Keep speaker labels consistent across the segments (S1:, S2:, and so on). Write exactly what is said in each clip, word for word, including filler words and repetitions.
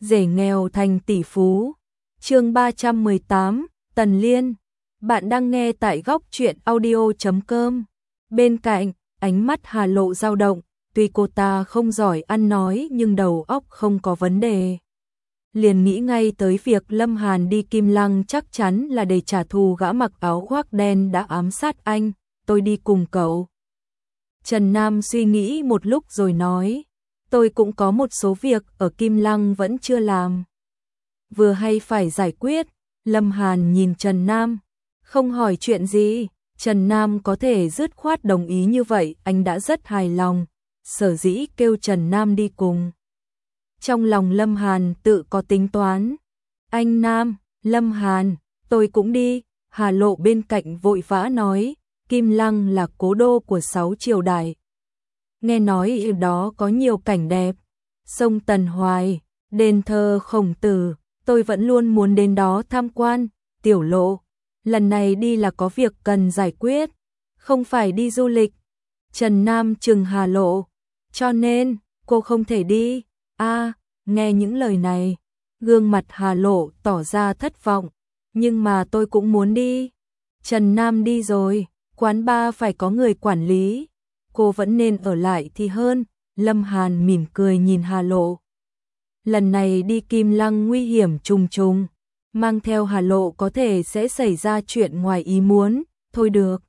S1: rể nghèo thành tỷ phú. Chương ba trăm mười tám, Tần Liên. Bạn đang nghe tại góc truyện audio chấm com. Bên cạnh, ánh mắt Hà Lộ dao động, tuy cô ta không giỏi ăn nói nhưng đầu óc không có vấn đề. Liền nghĩ ngay tới việc Lâm Hàn đi Kim Lăng chắc chắn là để trả thù gã mặc áo khoác đen đã ám sát anh, tôi đi cùng cậu. Trần Nam suy nghĩ một lúc rồi nói, tôi cũng có một số việc ở Kim Lăng vẫn chưa làm. Vừa hay phải giải quyết, Lâm Hàn nhìn Trần Nam, không hỏi chuyện gì, Trần Nam có thể dứt khoát đồng ý như vậy, anh đã rất hài lòng, sở dĩ kêu Trần Nam đi cùng. Trong lòng Lâm Hàn tự có tính toán, anh Nam, Lâm Hàn, tôi cũng đi, Hà Lộ bên cạnh vội vã nói, Kim Lăng là cố đô của sáu triều đại. Nghe nói ở đó có nhiều cảnh đẹp, sông Tần Hoài, đền thờ Khổng Tử, tôi vẫn luôn muốn đến đó tham quan. Tiểu Lộ, lần này đi là có việc cần giải quyết, không phải đi du lịch. Trần Nam trừng Hà Lộ, cho nên cô không thể đi. A, nghe những lời này, gương mặt Hà Lộ tỏ ra thất vọng, nhưng mà tôi cũng muốn đi. Trần Nam đi rồi, quán bar phải có người quản lý, cô vẫn nên ở lại thì hơn. Lâm Hàn mỉm cười nhìn Hà Lộ. Lần này đi Kim Lăng nguy hiểm trùng trùng, mang theo Hà Lộ có thể sẽ xảy ra chuyện ngoài ý muốn, thôi được.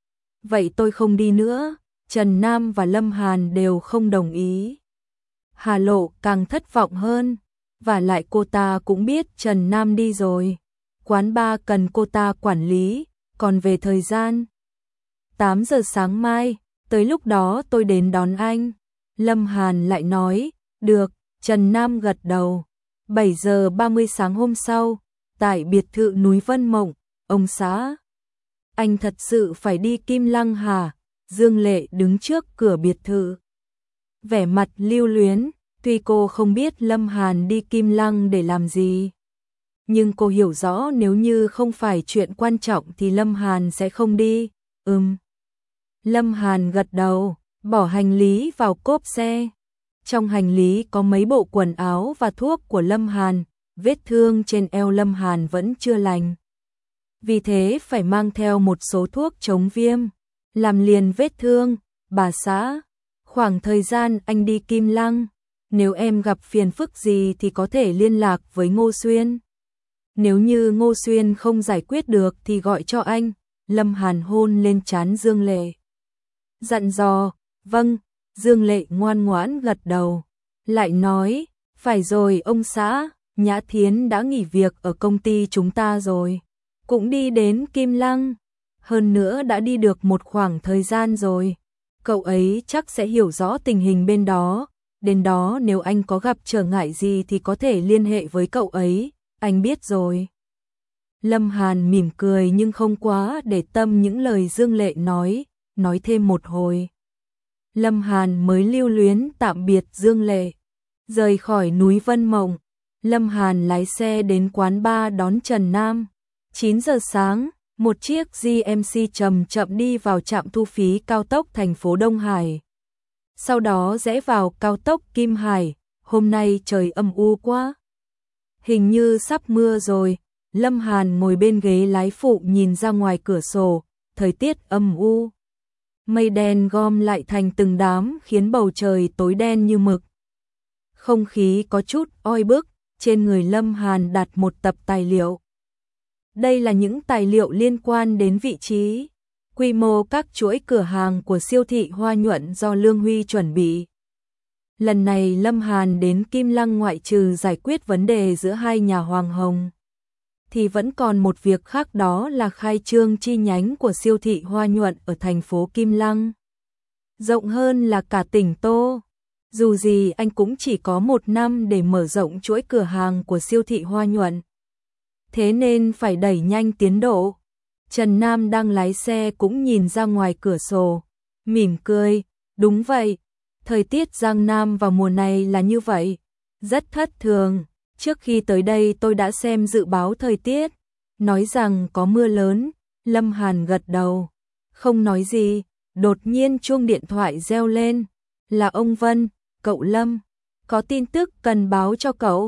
S1: Vậy tôi không đi nữa, Trần Nam và Lâm Hàn đều không đồng ý. Hà Lộ càng thất vọng hơn, và lại cô ta cũng biết Trần Nam đi rồi, quán bar cần cô ta quản lý, còn về thời gian. tám giờ sáng mai, tới lúc đó tôi đến đón anh. Lâm Hàn lại nói, được, Trần Nam gật đầu. bảy giờ ba mươi sáng hôm sau, tại biệt thự núi Vân Mộng, ông xã. Anh thật sự phải đi Kim Lăng hả? Dương Lệ đứng trước cửa biệt thự, vẻ mặt lưu luyến, tuy cô không biết Lâm Hàn đi Kim Lăng để làm gì. Nhưng cô hiểu rõ nếu như không phải chuyện quan trọng thì Lâm Hàn sẽ không đi. Ừm. Lâm Hàn gật đầu, bỏ hành lý vào cốp xe. Trong hành lý có mấy bộ quần áo và thuốc của Lâm Hàn, vết thương trên eo Lâm Hàn vẫn chưa lành. Vì thế phải mang theo một số thuốc chống viêm, làm liền vết thương. Bà xã, khoảng thời gian anh đi Kim Lăng, nếu em gặp phiền phức gì thì có thể liên lạc với Ngô Xuyên. Nếu như Ngô Xuyên không giải quyết được thì gọi cho anh. Lâm Hàn hôn lên trán Dương Lệ, dặn dò. Vâng. Dương Lệ ngoan ngoãn gật đầu, lại nói, phải rồi ông xã, Nhã Thiến đã nghỉ việc ở công ty chúng ta rồi, cũng đi đến Kim Lăng, hơn nữa đã đi được một khoảng thời gian rồi, cậu ấy chắc sẽ hiểu rõ tình hình bên đó, đến đó nếu anh có gặp trở ngại gì thì có thể liên hệ với cậu ấy, anh biết rồi. Lâm Hàn mỉm cười nhưng không quá để tâm những lời Dương Lệ nói, nói thêm một hồi. Lâm Hàn mới lưu luyến tạm biệt Dương Lệ. Rời khỏi núi Vân Mộng, Lâm Hàn lái xe đến quán bar đón Trần Nam. chín giờ sáng, một chiếc giê em xê chậm chậm đi vào trạm thu phí cao tốc thành phố Đông Hải. Sau đó rẽ vào cao tốc Kim Hải, hôm nay trời âm u quá. Hình như sắp mưa rồi, Lâm Hàn ngồi bên ghế lái phụ nhìn ra ngoài cửa sổ, thời tiết âm u. Mây đen gom lại thành từng đám khiến bầu trời tối đen như mực. Không khí có chút oi bức, trên người Lâm Hàn đặt một tập tài liệu. Đây là những tài liệu liên quan đến vị trí, quy mô các chuỗi cửa hàng của siêu thị Hoa Nhuận do Lương Huy chuẩn bị. Lần này Lâm Hàn đến Kim Lăng ngoại trừ giải quyết vấn đề giữa hai nhà Hoàng Hồng, thì vẫn còn một việc khác, đó là khai trương chi nhánh của siêu thị Hoa Nhuận ở thành phố Kim Lăng. Rộng hơn là cả tỉnh Tô. Dù gì anh cũng chỉ có một năm để mở rộng chuỗi cửa hàng của siêu thị Hoa Nhuận. Thế nên phải đẩy nhanh tiến độ. Trần Nam đang lái xe cũng nhìn ra ngoài cửa sổ, mỉm cười, đúng vậy, thời tiết Giang Nam vào mùa này là như vậy, rất thất thường. Trước khi tới đây tôi đã xem dự báo thời tiết, nói rằng có mưa lớn. Lâm Hàn gật đầu, không nói gì, đột nhiên chuông điện thoại reo lên, là ông Vân. Cậu Lâm, có tin tức cần báo cho cậu.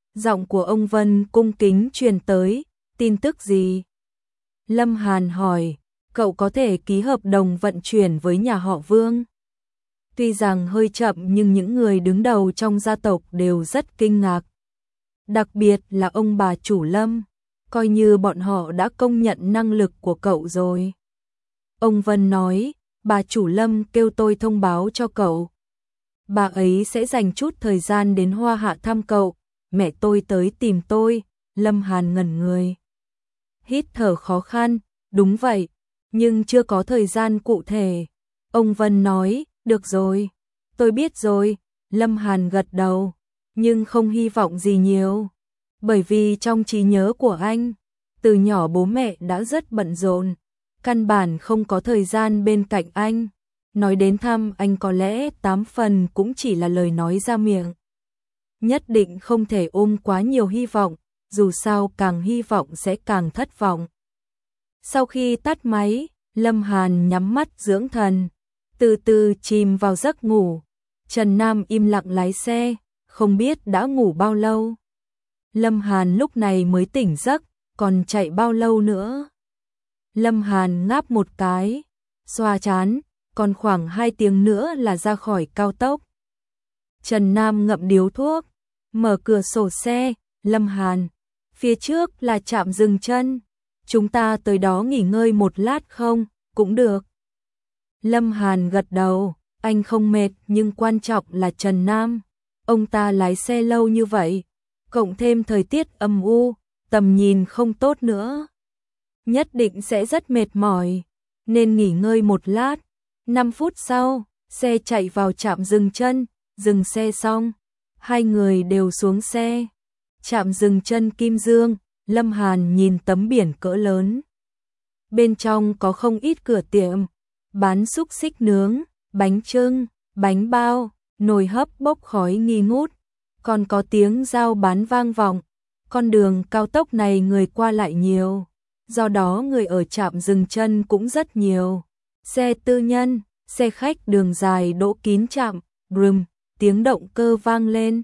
S1: Giọng của ông Vân cung kính truyền tới, tin tức gì? Lâm Hàn hỏi, cậu có thể ký hợp đồng vận chuyển với nhà họ Vương. Tuy rằng hơi chậm nhưng những người đứng đầu trong gia tộc đều rất kinh ngạc. Đặc biệt là ông bà chủ Lâm, coi như bọn họ đã công nhận năng lực của cậu rồi. Ông Vân nói, bà chủ Lâm kêu tôi thông báo cho cậu. Bà ấy sẽ dành chút thời gian đến Hoa Hạ thăm cậu, mẹ tôi tới tìm tôi. Lâm Hàn ngẩn người. Hít thở khó khăn, đúng vậy, nhưng chưa có thời gian cụ thể. Ông Vân nói, được rồi, tôi biết rồi. Lâm Hàn gật đầu, nhưng không hy vọng gì nhiều. Bởi vì trong trí nhớ của anh, từ nhỏ bố mẹ đã rất bận rộn, căn bản không có thời gian bên cạnh anh. Nói đến thăm anh có lẽ tám phần cũng chỉ là lời nói ra miệng. Nhất định không thể ôm quá nhiều hy vọng, dù sao càng hy vọng sẽ càng thất vọng. Sau khi tắt máy, Lâm Hàn nhắm mắt dưỡng thần, từ từ chìm vào giấc ngủ. Trần Nam im lặng lái xe, không biết đã ngủ bao lâu. Lâm Hàn lúc này mới tỉnh giấc, còn chạy bao lâu nữa? Lâm Hàn ngáp một cái, xoa trán, còn khoảng hai tiếng nữa là ra khỏi cao tốc. Trần Nam ngậm điếu thuốc, mở cửa sổ xe, Lâm Hàn, phía trước là trạm dừng chân, chúng ta tới đó nghỉ ngơi một lát không? Cũng được. Lâm Hàn gật đầu, anh không mệt nhưng quan trọng là Trần Nam. Ông ta lái xe lâu như vậy, cộng thêm thời tiết âm u, tầm nhìn không tốt nữa. Nhất định sẽ rất mệt mỏi, nên nghỉ ngơi một lát. năm phút sau, xe chạy vào trạm dừng chân, dừng xe xong, hai người đều xuống xe. Trạm dừng chân Kim Dương, Lâm Hàn nhìn tấm biển cỡ lớn. Bên trong có không ít cửa tiệm, bán xúc xích nướng, bánh chưng, bánh bao, nồi hấp bốc khói nghi ngút, còn có tiếng dao bán vang vọng. Con đường cao tốc này người qua lại nhiều, do đó người ở trạm dừng chân cũng rất nhiều. Xe tư nhân, xe khách đường dài đỗ kín trạm, brum, tiếng động cơ vang lên.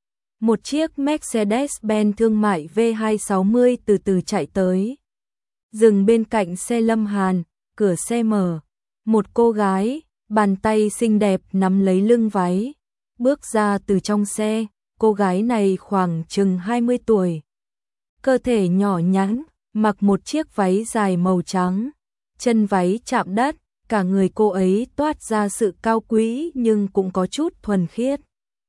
S1: Một chiếc Mercedes-Benz thương mại V hai sáu mươi từ từ chạy tới. Dừng bên cạnh xe Lâm Hàn, cửa xe mở. Một cô gái, bàn tay xinh đẹp nắm lấy lưng váy, bước ra từ trong xe. Cô gái này khoảng chừng hai mươi tuổi. Cơ thể nhỏ nhắn, mặc một chiếc váy dài màu trắng. Chân váy chạm đất, cả người cô ấy toát ra sự cao quý nhưng cũng có chút thuần khiết.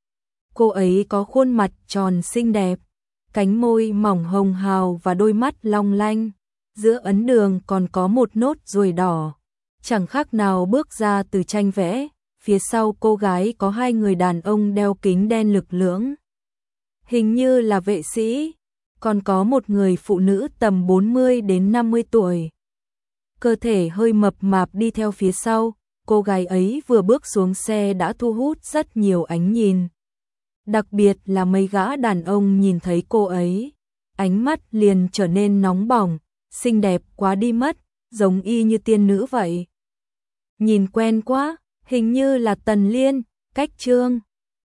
S1: Cô ấy có khuôn mặt tròn xinh đẹp, cánh môi mỏng hồng hào và đôi mắt long lanh. Giữa ấn đường còn có một nốt ruồi đỏ, chẳng khác nào bước ra từ tranh vẽ. Phía sau cô gái có hai người đàn ông đeo kính đen lực lưỡng, hình như là vệ sĩ, còn có một người phụ nữ tầm bốn mươi đến năm mươi tuổi. Cơ thể hơi mập mạp đi theo phía sau, cô gái ấy vừa bước xuống xe đã thu hút rất nhiều ánh nhìn. Đặc biệt là mấy gã đàn ông nhìn thấy cô ấy, ánh mắt liền trở nên nóng bỏng, xinh đẹp quá đi mất, giống y như tiên nữ vậy. Nhìn quen quá, hình như là Tần Liên, Cách Trương.